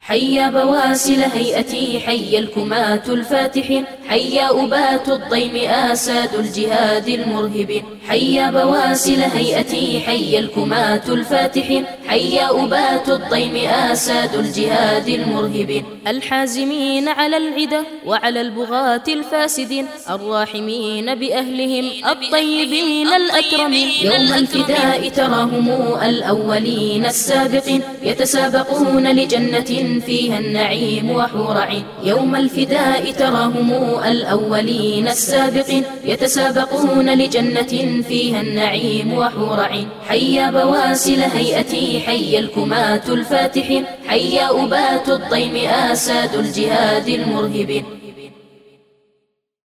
حيا بواسل هيئتي، حيا الكماة الفاتحين، حيا أبات الضيم آساد الجهاد المرهبين. حيا بواسل هيئتي، حيا الكماة الفاتحين، حيا أبات الضيم آساد الجهاد المرهبين. الحازمين على العدا وعلى البغاة الفاسدين، الراحمين بأهلهم الطيبين الأكرمين. يوم الفداء تراهم الأولين السابقين، يتسابقون لجنة فيها النعيم وحور عين. يوم الفداء تراهم الأولين السابقين، يتسابقون لجنة فيها النعيم وحور عين. حيا بواسل هيئتي، حيا الكماة الفاتحين، حيا أبات الضيم آساد الجهاد المرهبين.